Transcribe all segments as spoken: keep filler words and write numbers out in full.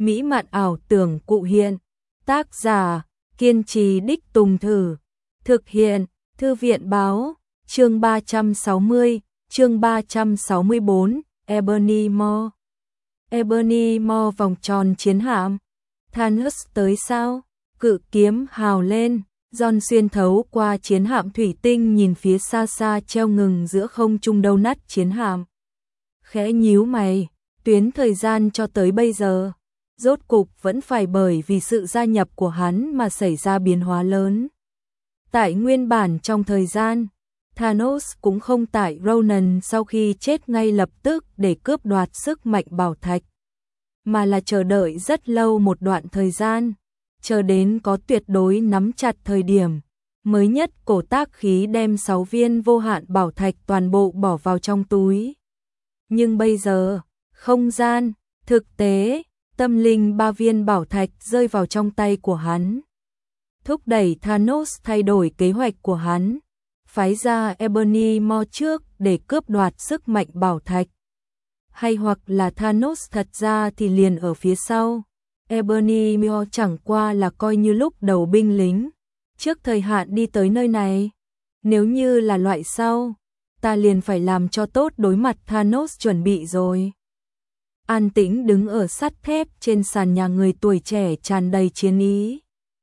mỹ mạn ảo tưởng cụ hiện. Tác giả, kiên trì đích tùng thử. Thực hiện, Thư viện báo, chương ba trăm sáu mươi, chương ba trăm sáu mươi bốn, Ebony Maw. Ebony Maw vòng tròn chiến hạm. Thanos tới sao? Cự kiếm hào lên, John xuyên thấu qua chiến hạm thủy tinh nhìn phía xa xa treo ngừng giữa không trung đâu nát chiến hạm. Khẽ nhíu mày, tuyến thời gian cho tới bây giờ, rốt cục vẫn phải bởi vì sự gia nhập của hắn mà xảy ra biến hóa lớn. Tại nguyên bản trong thời gian, Thanos cũng không tại Ronan sau khi chết ngay lập tức để cướp đoạt sức mạnh bảo thạch, mà là chờ đợi rất lâu một đoạn thời gian, chờ đến có tuyệt đối nắm chặt thời điểm, mới nhất cổ tác khí đem sáu viên vô hạn bảo thạch toàn bộ bỏ vào trong túi. Nhưng bây giờ, không gian, thực tế, tâm linh ba viên bảo thạch rơi vào trong tay của hắn, thúc đẩy Thanos thay đổi kế hoạch của hắn, phái ra Ebony Maw trước để cướp đoạt sức mạnh bảo thạch. Hay hoặc là Thanos thật ra thì liền ở phía sau, Ebony Maw chẳng qua là coi như lúc đầu binh lính, trước thời hạn đi tới nơi này. Nếu như là loại sau, ta liền phải làm cho tốt đối mặt Thanos chuẩn bị rồi. An tĩnh đứng ở sắt thép trên sàn nhà người tuổi trẻ tràn đầy chiến ý.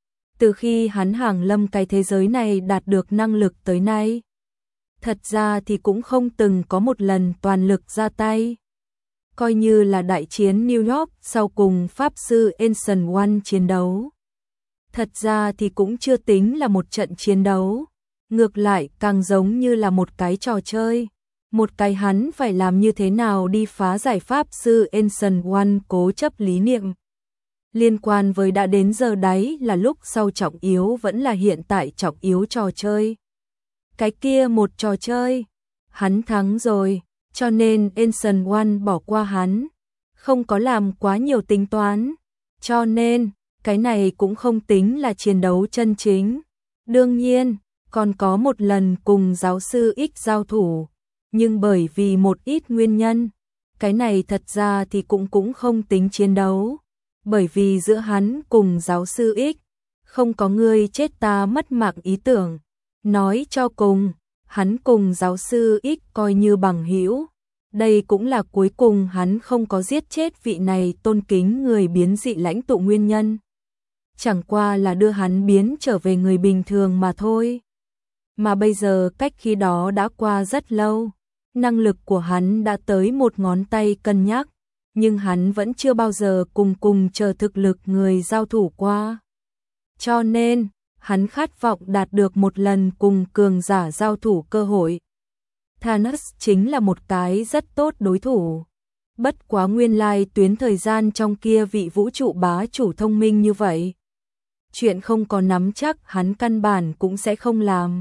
Từ khi hắn hàng lâm cái thế giới này đạt được năng lực tới nay, thật ra thì cũng không từng có một lần toàn lực ra tay. Coi như là đại chiến New York sau cùng Pháp sư Ancient One chiến đấu, thật ra thì cũng chưa tính là một trận chiến đấu, ngược lại càng giống như là một cái trò chơi. Một cái hắn phải làm như thế nào đi phá giải Pháp sư Ancient One cố chấp lý niệm. Liên quan với đã đến giờ đấy là lúc sau trọng yếu vẫn là hiện tại trọng yếu trò chơi. Cái kia một trò chơi, hắn thắng rồi, cho nên Ancient One bỏ qua hắn, không có làm quá nhiều tính toán, cho nên cái này cũng không tính là chiến đấu chân chính. Đương nhiên, còn có một lần cùng giáo sư X giao thủ, nhưng bởi vì một ít nguyên nhân, cái này thật ra thì cũng cũng không tính chiến đấu, bởi vì giữa hắn cùng giáo sư X không có người chết ta mất mạng ý tưởng. Nói cho cùng, hắn cùng giáo sư X coi như bằng hữu. Đây cũng là cuối cùng hắn không có giết chết vị này tôn kính người biến dị lãnh tụ nguyên nhân. Chẳng qua là đưa hắn biến trở về người bình thường mà thôi. Mà bây giờ cách khi đó đã qua rất lâu, năng lực của hắn đã tới một ngón tay cân nhắc, nhưng hắn vẫn chưa bao giờ cùng cùng chờ thực lực người giao thủ qua. Cho nên, hắn khát vọng đạt được một lần cùng cường giả giao thủ cơ hội. Thanos chính là một cái rất tốt đối thủ. Bất quá nguyên lai tuyến thời gian trong kia vị vũ trụ bá chủ thông minh như vậy. Chuyện không có nắm chắc hắn căn bản cũng sẽ không làm.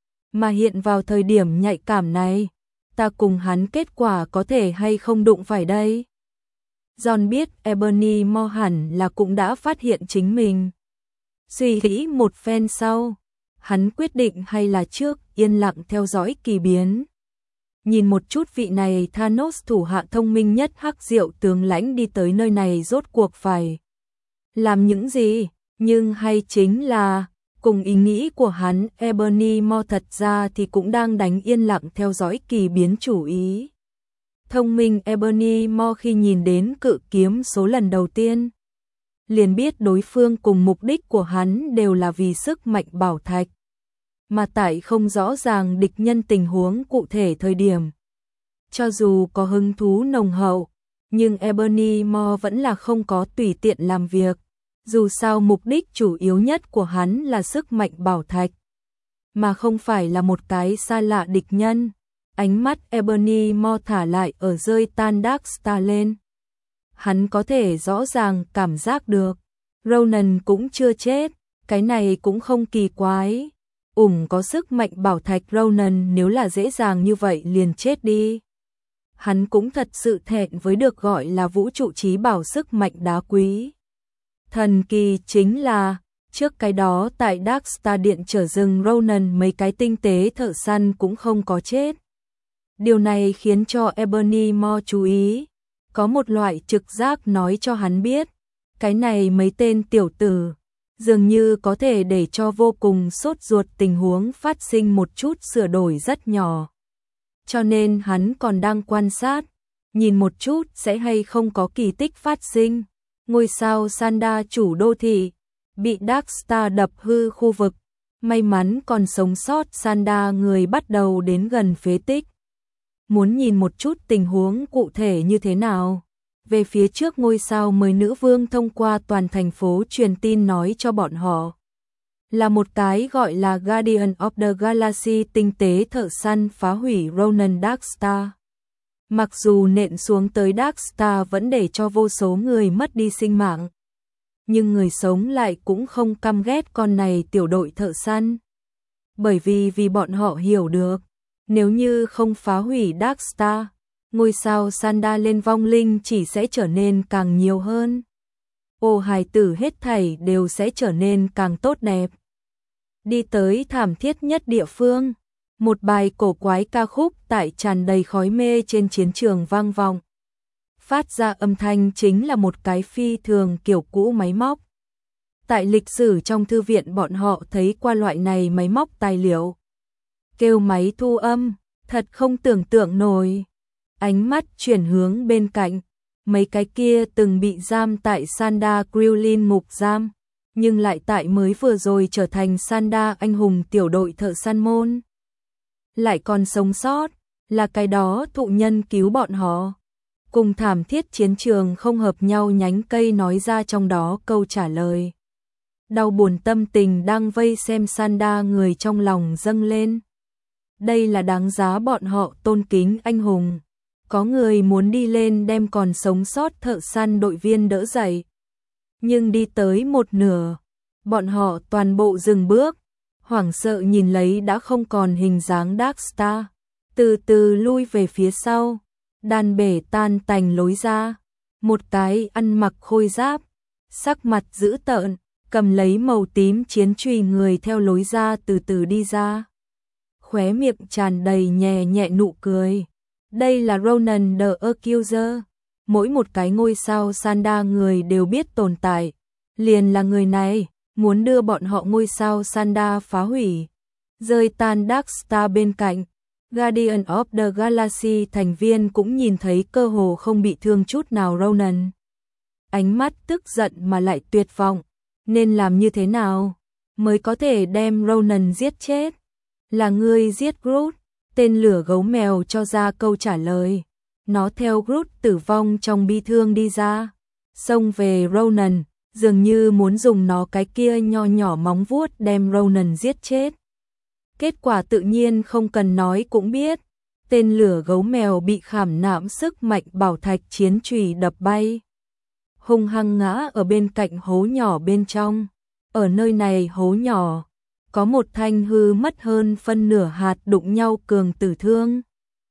Mà hiện vào thời điểm nhạy cảm này, ta cùng hắn kết quả có thể hay không đụng phải đây. John biết Ebony Maw hẳn là cũng đã phát hiện chính mình. Suy nghĩ một phen sau, hắn quyết định hay là trước yên lặng theo dõi kỳ biến. Nhìn một chút vị này Thanos thủ hạ thông minh nhất hắc diệu tướng lãnh đi tới nơi này rốt cuộc phải làm những gì, nhưng hay chính là cùng ý nghĩ của hắn, Ebony Maw thật ra thì cũng đang đánh yên lặng theo dõi kỳ biến chủ ý. Thông minh Ebony Maw khi nhìn đến cự kiếm số lần đầu tiên, liền biết đối phương cùng mục đích của hắn đều là vì sức mạnh bảo thạch. Mà tại không rõ ràng địch nhân tình huống cụ thể thời điểm, cho dù có hứng thú nồng hậu, nhưng Ebony Maw vẫn là không có tùy tiện làm việc. Dù sao mục đích chủ yếu nhất của hắn là sức mạnh bảo thạch, mà không phải là một cái xa lạ địch nhân. Ánh mắt Ebony Maw thả lại ở rơi tan Dark Star lên. Hắn có thể rõ ràng cảm giác được Ronan cũng chưa chết, cái này cũng không kỳ quái. Ủng có sức mạnh bảo thạch Ronan nếu là dễ dàng như vậy liền chết đi. Hắn cũng thật sự thẹn với được gọi là vũ trụ trí bảo sức mạnh đá quý. Thần kỳ chính là, trước cái đó tại Dark Star Điện trở rừng Ronan mấy cái tinh tế thợ săn cũng không có chết. Điều này khiến cho Ebony Maw chú ý, có một loại trực giác nói cho hắn biết, Cái này mấy tên tiểu tử, dường như có thể để cho vô cùng sốt ruột tình huống phát sinh một chút sửa đổi rất nhỏ. Cho nên hắn còn đang quan sát, nhìn một chút sẽ hay không có kỳ tích phát sinh. Ngôi sao Sanda chủ đô thị, bị Darkstar đập hư khu vực, may mắn còn sống sót Sanda người bắt đầu đến gần phế tích. Muốn nhìn một chút tình huống cụ thể như thế nào? Về phía trước ngôi sao mới nữ vương thông qua toàn thành phố truyền tin nói cho bọn họ. Là một cái gọi là Guardian of the Galaxy tinh tế thợ săn phá hủy Ronan Darkstar. Mặc dù nện xuống tới Darkstar vẫn để cho vô số người mất đi sinh mạng, nhưng người sống lại cũng không căm ghét con này tiểu đội thợ săn. Bởi vì vì bọn họ hiểu được, nếu như không phá hủy Darkstar, ngôi sao Sanda lên vong linh chỉ sẽ trở nên càng nhiều hơn. Ô hài tử hết thảy đều sẽ trở nên càng tốt đẹp. Đi tới thảm thiết nhất địa phương, một bài cổ quái ca khúc tại tràn đầy khói mê trên chiến trường vang vọng. Phát ra âm thanh chính là một cái phi thường kiểu cũ máy móc. Tại lịch sử trong thư viện bọn họ thấy qua loại này máy móc tài liệu. Kêu máy thu âm, thật không tưởng tượng nổi. Ánh mắt chuyển hướng bên cạnh, mấy cái kia từng bị giam tại Sanda Krillin ngục giam, nhưng lại tại mới vừa rồi trở thành Sanda anh hùng tiểu đội thợ săn môn. Lại còn sống sót, là cái đó thụ nhân cứu bọn họ. Cùng thảm thiết chiến trường không hợp nhau nhánh cây nói ra trong đó câu trả lời. Đau buồn tâm tình đang vây xem Sanda người trong lòng dâng lên. Đây là đáng giá bọn họ tôn kính anh hùng. Có người muốn đi lên đem còn sống sót thợ săn đội viên đỡ dậy. Nhưng đi tới một nửa, bọn họ toàn bộ dừng bước, hoảng sợ nhìn lấy đã không còn hình dáng Darkstar, từ từ lui về phía sau, đàn bể tan tành lối ra. Một cái ăn mặc khôi giáp, sắc mặt dữ tợn, cầm lấy màu tím chiến chùy người theo lối ra từ từ đi ra. Khóe miệng tràn đầy nhẹ nhẹ nụ cười. Đây là Ronan the Accuser. Mỗi một cái ngôi sao Sanda người đều biết tồn tại. Liền là người này, muốn đưa bọn họ ngôi sao Sanda phá hủy. Rơi tan Darkstar bên cạnh. Guardian of the Galaxy thành viên cũng nhìn thấy cơ hồ không bị thương chút nào Ronan. Ánh mắt tức giận mà lại tuyệt vọng. Nên làm như thế nào mới có thể đem Ronan giết chết? Là ngươi giết Groot. Tên lửa gấu mèo cho ra câu trả lời. Nó theo Groot tử vong trong bi thương đi ra, xông về Ronan, dường như muốn dùng nó cái kia nho nhỏ móng vuốt đem Ronan giết chết. Kết quả tự nhiên không cần nói cũng biết, tên lửa gấu mèo bị khảm nạm sức mạnh bảo thạch chiến chùy đập bay. Hung hăng ngã ở bên cạnh hố nhỏ bên trong. Ở nơi này hố nhỏ, có một thanh hư mất hơn phân nửa hạt đụng nhau cường tử thương.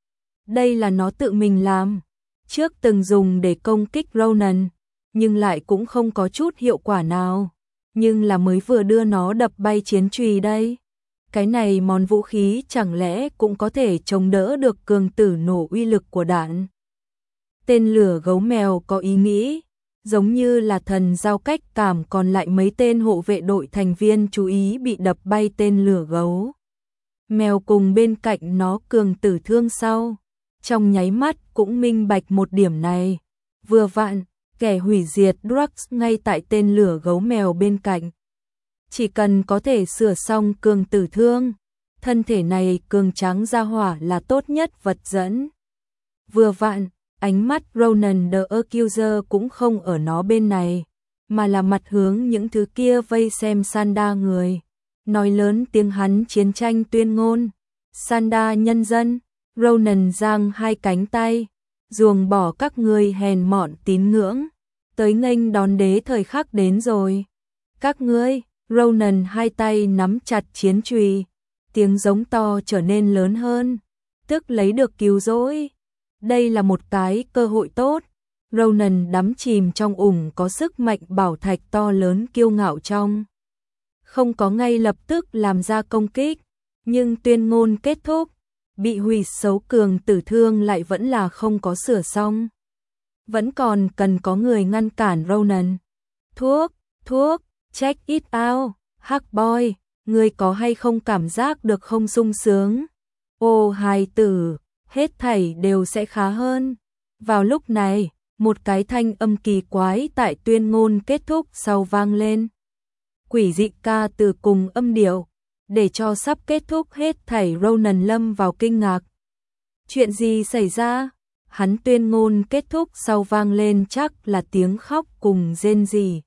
Đây là nó tự mình làm, trước từng dùng để công kích Ronan, nhưng lại cũng không có chút hiệu quả nào. Nhưng là mới vừa đưa nó đập bay chiến chùy đây. Cái này món vũ khí chẳng lẽ cũng có thể chống đỡ được cường tử nổ uy lực của đạn. Tên lửa gấu mèo có ý nghĩ, giống như là thần giao cách cảm, còn lại mấy tên hộ vệ đội thành viên chú ý bị đập bay tên lửa gấu mèo cùng bên cạnh nó cường tử thương sau. Trong nháy mắt cũng minh bạch một điểm này. Vừa vặn, kẻ hủy diệt Drax ngay tại tên lửa gấu mèo bên cạnh. Chỉ cần có thể sửa xong cường tử thương, thân thể này cường tráng ra hỏa là tốt nhất vật dẫn. Vừa vặn, ánh mắt Ronan the Accuser cũng không ở nó bên này, mà là mặt hướng những thứ kia vây xem Sanda người. Nói lớn tiếng hắn chiến tranh tuyên ngôn. Sanda nhân dân, Ronan giang hai cánh tay, ruồng bỏ các ngươi hèn mọn tín ngưỡng, tới nghênh đón đế thời khắc đến rồi. Các ngươi, Ronan hai tay nắm chặt chiến chùy, tiếng giống to trở nên lớn hơn, tức lấy được cứu rỗi. Đây là một cái cơ hội tốt. Ronan đắm chìm trong ủng có sức mạnh bảo thạch to lớn kiêu ngạo trong. Không có ngay lập tức làm ra công kích, nhưng tuyên ngôn kết thúc, bị hủy xấu cường tử thương lại vẫn là không có sửa xong. Vẫn còn cần có người ngăn cản Ronan. Thuốc, thuốc, check it out, Hắc Boy, ngươi có hay không cảm giác được không sung sướng? Ô hài tử, hết thảy đều sẽ khá hơn. Vào lúc này, một cái thanh âm kỳ quái tại tuyên ngôn kết thúc sau vang lên. Quỷ dị ca từ cùng âm điệu, để cho sắp kết thúc hết thảy Ronan lâm vào kinh ngạc. Chuyện gì xảy ra? Hắn tuyên ngôn kết thúc sau vang lên chắc là tiếng khóc cùng rên rỉ.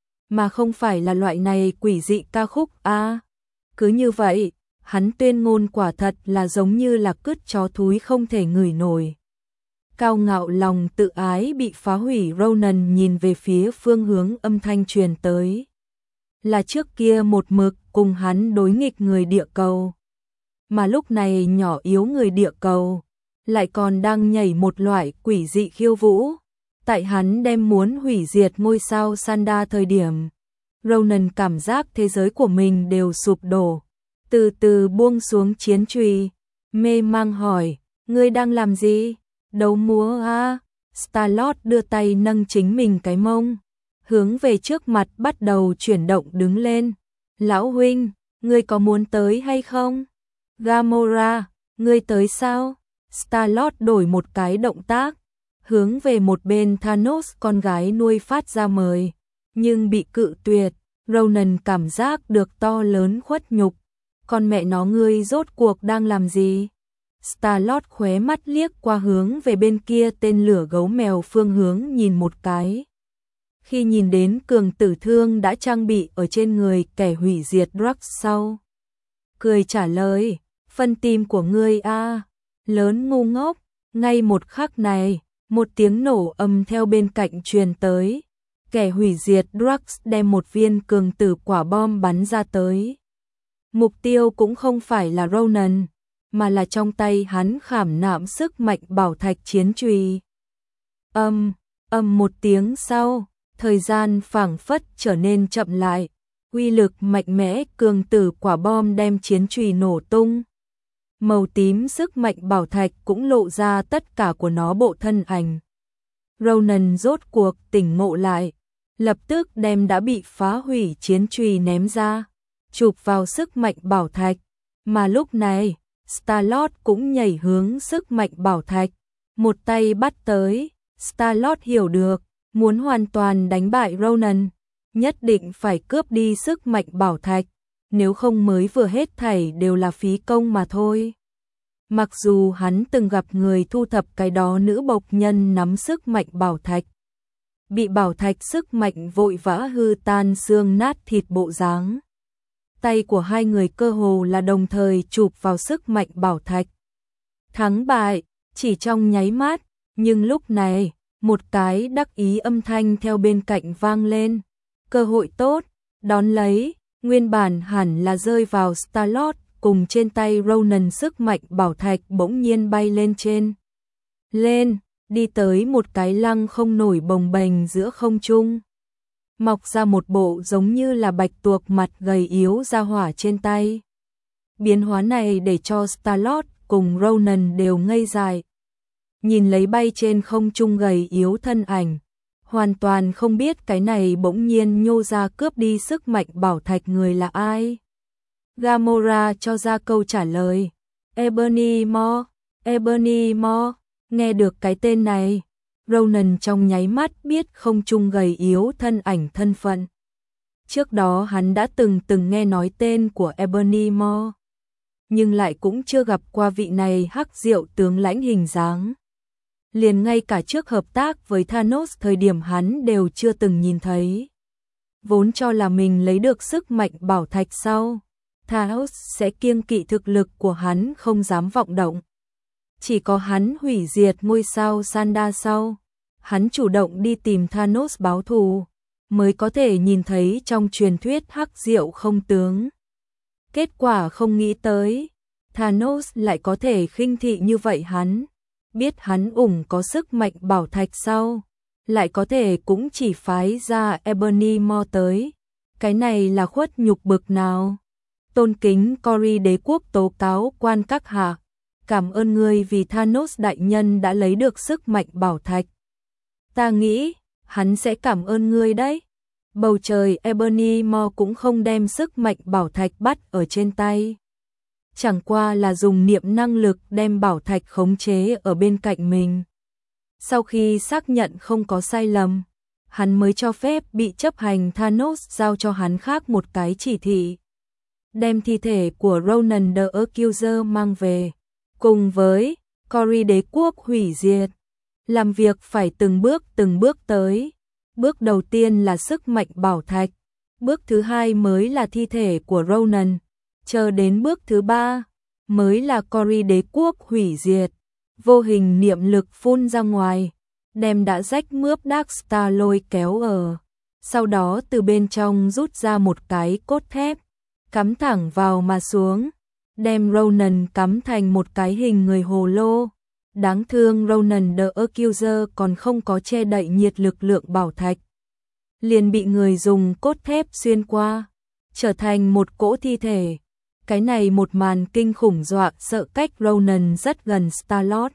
Mà không phải là loại này quỷ dị ca khúc à. Cứ như vậy, hắn tuyên ngôn quả thật là giống như là cứt chó thúi không thể ngửi nổi. Cao ngạo lòng tự ái bị phá hủy, Ronan nhìn về phía phương hướng âm thanh truyền tới. Là trước kia một mực cùng hắn đối nghịch người địa cầu. Mà lúc này nhỏ yếu người địa cầu lại còn đang nhảy một loại quỷ dị khiêu vũ. Tại hắn đem muốn hủy diệt ngôi sao Sanda thời điểm, Ronan cảm giác thế giới của mình đều sụp đổ. Từ từ buông xuống chiến chùy, mê mang hỏi, ngươi đang làm gì? Đấu múa à? Star-Lord đưa tay nâng chính mình cái mông, hướng về trước mặt bắt đầu chuyển động đứng lên. Lão huynh, ngươi có muốn tới hay không? Gamora, ngươi tới sao? Star-Lord đổi một cái động tác, hướng về một bên Thanos con gái nuôi phát ra mời, nhưng bị cự tuyệt. Ronan cảm giác được to lớn khuất nhục. Con mẹ nó, ngươi rốt cuộc đang làm gì? Star-Lord khóe mắt liếc qua hướng về bên kia tên lửa gấu mèo phương hướng nhìn một cái. Khi nhìn đến cường tử thương đã trang bị ở trên người kẻ hủy diệt Drax sau, cười trả lời, phân tim của ngươi a, lớn ngu ngốc. Ngay một khắc này, một tiếng nổ ầm theo bên cạnh truyền tới. Kẻ hủy diệt Drax đem một viên cường tử quả bom bắn ra tới. Mục tiêu cũng không phải là Ronan, mà là trong tay hắn khảm nạm sức mạnh bảo thạch chiến chùy. Âm, âm một tiếng sau, thời gian phảng phất trở nên chậm lại. Uy lực mạnh mẽ cường tử quả bom đem chiến chùy nổ tung. Màu tím sức mạnh bảo thạch cũng lộ ra tất cả của nó bộ thân ảnh. Ronan rốt cuộc tỉnh ngộ lại, lập tức đem đã bị phá hủy chiến chùy ném ra, chụp vào sức mạnh bảo thạch. Mà lúc này, Star-Lord cũng nhảy hướng sức mạnh bảo thạch, một tay bắt tới. Star-Lord hiểu được, muốn hoàn toàn đánh bại Ronan, nhất định phải cướp đi sức mạnh bảo thạch, nếu không mới vừa hết thảy đều là phí công mà thôi. Mặc dù hắn từng gặp người thu thập cái đó nữ bộc nhân nắm sức mạnh bảo thạch, bị bảo thạch sức mạnh vội vã hư tan xương nát thịt bộ dáng. Tay của hai người cơ hồ là đồng thời chụp vào sức mạnh bảo thạch. Thắng bại, chỉ trong nháy mắt, nhưng lúc này, một cái đắc ý âm thanh theo bên cạnh vang lên. Cơ hội tốt, đón lấy, nguyên bản hẳn là rơi vào Star-Lord, cùng trên tay Ronan sức mạnh bảo thạch bỗng nhiên bay lên trên. Lên, đi tới một cái lăng không nổi bồng bềnh giữa không trung. Mọc ra một bộ giống như là bạch tuộc mặt gầy yếu ra hỏa trên tay. Biến hóa này để cho Star-Lord cùng Ronan đều ngây dại. Nhìn lấy bay trên không trung gầy yếu thân ảnh, hoàn toàn không biết cái này bỗng nhiên nhô ra cướp đi sức mạnh bảo thạch người là ai. Gamora cho ra câu trả lời. Ebony Maw, Ebony Maw. Nghe được cái tên này, Ronan trong nháy mắt biết không trung gầy yếu thân ảnh thân phận. Trước đó hắn đã từng từng nghe nói tên của Ebony Maw, nhưng lại cũng chưa gặp qua vị này hắc diệu tướng lãnh hình dáng. Liền ngay cả trước hợp tác với Thanos thời điểm hắn đều chưa từng nhìn thấy. Vốn cho là mình lấy được sức mạnh bảo thạch sau, Thanos sẽ kiêng kỵ thực lực của hắn không dám vọng động. Chỉ có hắn hủy diệt ngôi sao Sanda sau, hắn chủ động đi tìm Thanos báo thù, mới có thể nhìn thấy trong truyền thuyết hắc diệu không tướng. Kết quả không nghĩ tới, Thanos lại có thể khinh thị như vậy hắn. Biết hắn ủng có sức mạnh bảo thạch sau, lại có thể cũng chỉ phái ra Ebony Maw tới. Cái này là khuất nhục bực nào? Tôn kính Cory đế quốc tố cáo quan các hạ. Cảm ơn ngươi vì Thanos đại nhân đã lấy được sức mạnh bảo thạch. Ta nghĩ, hắn sẽ cảm ơn ngươi đấy. Bầu trời Ebony Maw cũng không đem sức mạnh bảo thạch bắt ở trên tay. Chẳng qua là dùng niệm năng lực đem bảo thạch khống chế ở bên cạnh mình. Sau khi xác nhận không có sai lầm, hắn mới cho phép bị chấp hành Thanos giao cho hắn khác một cái chỉ thị. Đem thi thể của Ronan the Accuser mang về, cùng với Cory đế quốc hủy diệt. Làm việc phải từng bước từng bước tới. Bước đầu tiên là sức mạnh bảo thạch, bước thứ hai mới là thi thể của Ronan, chờ đến bước thứ ba mới là Cory đế quốc hủy diệt. Vô hình niệm lực phun ra ngoài, đem đã rách mướp Darkstar lôi kéo ở. Sau đó từ bên trong rút ra một cái cốt thép, cắm thẳng vào mà xuống, đem Ronan cắm thành một cái hình người hồ lô. Đáng thương Ronan the Accuser còn không có che đậy nhiệt lực lượng bảo thạch, liền bị người dùng cốt thép xuyên qua, trở thành một cỗ thi thể. Cái này một màn kinh khủng dọa sợ cách Ronan rất gần Star-Lord.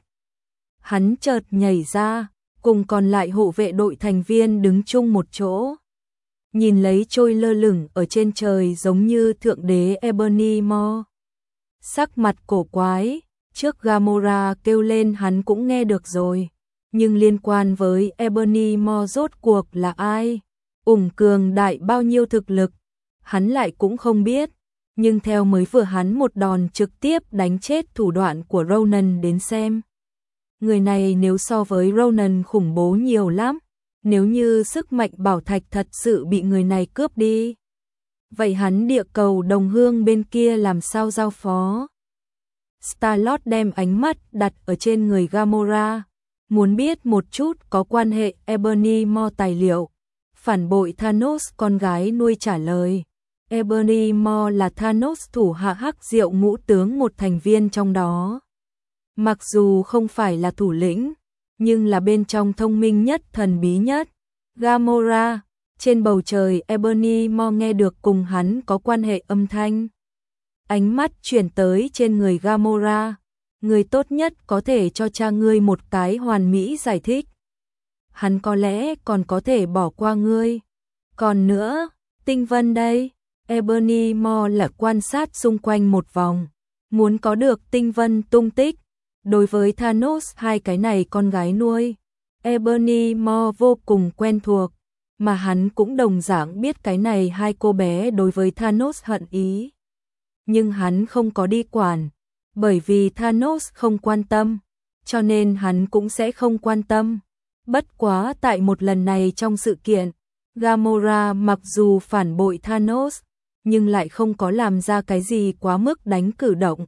Hắn chợt nhảy ra, cùng còn lại hộ vệ đội thành viên đứng chung một chỗ. Nhìn lấy trôi lơ lửng ở trên trời giống như thượng đế Ebony Maw. Sắc mặt cổ quái, trước Gamora kêu lên hắn cũng nghe được rồi. Nhưng liên quan với Ebony Maw rốt cuộc là ai? Ủng cường đại bao nhiêu thực lực? Hắn lại cũng không biết. Nhưng theo mới vừa hắn một đòn trực tiếp đánh chết thủ đoạn của Ronan đến xem. Người này nếu so với Ronan khủng bố nhiều lắm. Nếu như sức mạnh bảo thạch thật sự bị người này cướp đi, vậy hắn địa cầu đồng hương bên kia làm sao giao phó? Star-Lord đem ánh mắt đặt ở trên người Gamora, muốn biết một chút có quan hệ Ebony Maw tài liệu. Phản bội Thanos con gái nuôi trả lời. Ebony Maw là Thanos thủ hạ hắc diệu ngũ tướng một thành viên trong đó. Mặc dù không phải là thủ lĩnh, nhưng là bên trong thông minh nhất thần bí nhất. Gamora, trên bầu trời Ebony Maw nghe được cùng hắn có quan hệ âm thanh. Ánh mắt chuyển tới trên người Gamora. Người tốt nhất có thể cho cha ngươi một cái hoàn mỹ giải thích. Hắn có lẽ còn có thể bỏ qua ngươi. Còn nữa, Tinh Vân đây. Ebony Maw là quan sát xung quanh một vòng, muốn có được Tinh Vân tung tích. Đối với Thanos hai cái này con gái nuôi, Ebony Maw vô cùng quen thuộc, mà hắn cũng đồng dạng biết cái này hai cô bé đối với Thanos hận ý. Nhưng hắn không có đi quản, bởi vì Thanos không quan tâm, cho nên hắn cũng sẽ không quan tâm. Bất quá tại một lần này trong sự kiện, Gamora mặc dù phản bội Thanos, nhưng lại không có làm ra cái gì quá mức đánh cử động.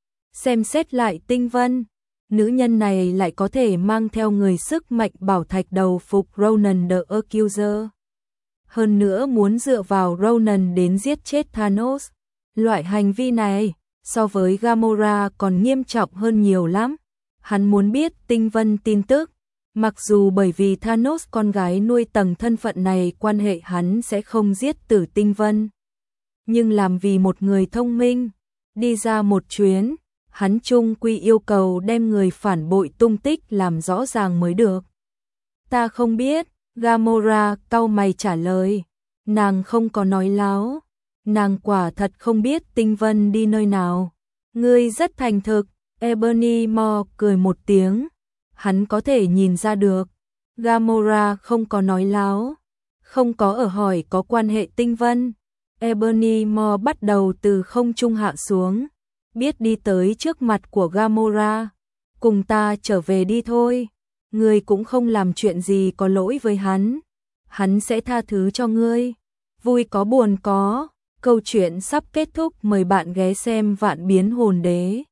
Xem xét lại Tinh Vân, nữ nhân này lại có thể mang theo người sức mạnh bảo thạch đầu phục Ronan the Accuser. Hơn nữa muốn dựa vào Ronan đến giết chết Thanos. Loại hành vi này, so với Gamora còn nghiêm trọng hơn nhiều lắm. Hắn muốn biết Tinh Vân tin tức. Mặc dù bởi vì Thanos con gái nuôi tầng thân phận này quan hệ hắn sẽ không giết tử Tinh Vân. Nhưng làm vì một người thông minh, đi ra một chuyến, hắn chung quy yêu cầu đem người phản bội tung tích làm rõ ràng mới được. Ta không biết, Gamora cau mày trả lời. Nàng không có nói láo. Nàng quả thật không biết Tinh Vân đi nơi nào. Ngươi rất thành thực. Ebony Maw cười một tiếng. Hắn có thể nhìn ra được. Gamora không có nói láo. Không có ở hỏi có quan hệ Tinh Vân. Ebony Maw bắt đầu từ không trung hạ xuống. Biết đi tới trước mặt của Gamora. Cùng ta trở về đi thôi. Ngươi cũng không làm chuyện gì có lỗi với hắn. Hắn sẽ tha thứ cho ngươi. Vui có buồn có. Câu chuyện sắp kết thúc, mời bạn ghé xem Vạn Biến Hồn Đế.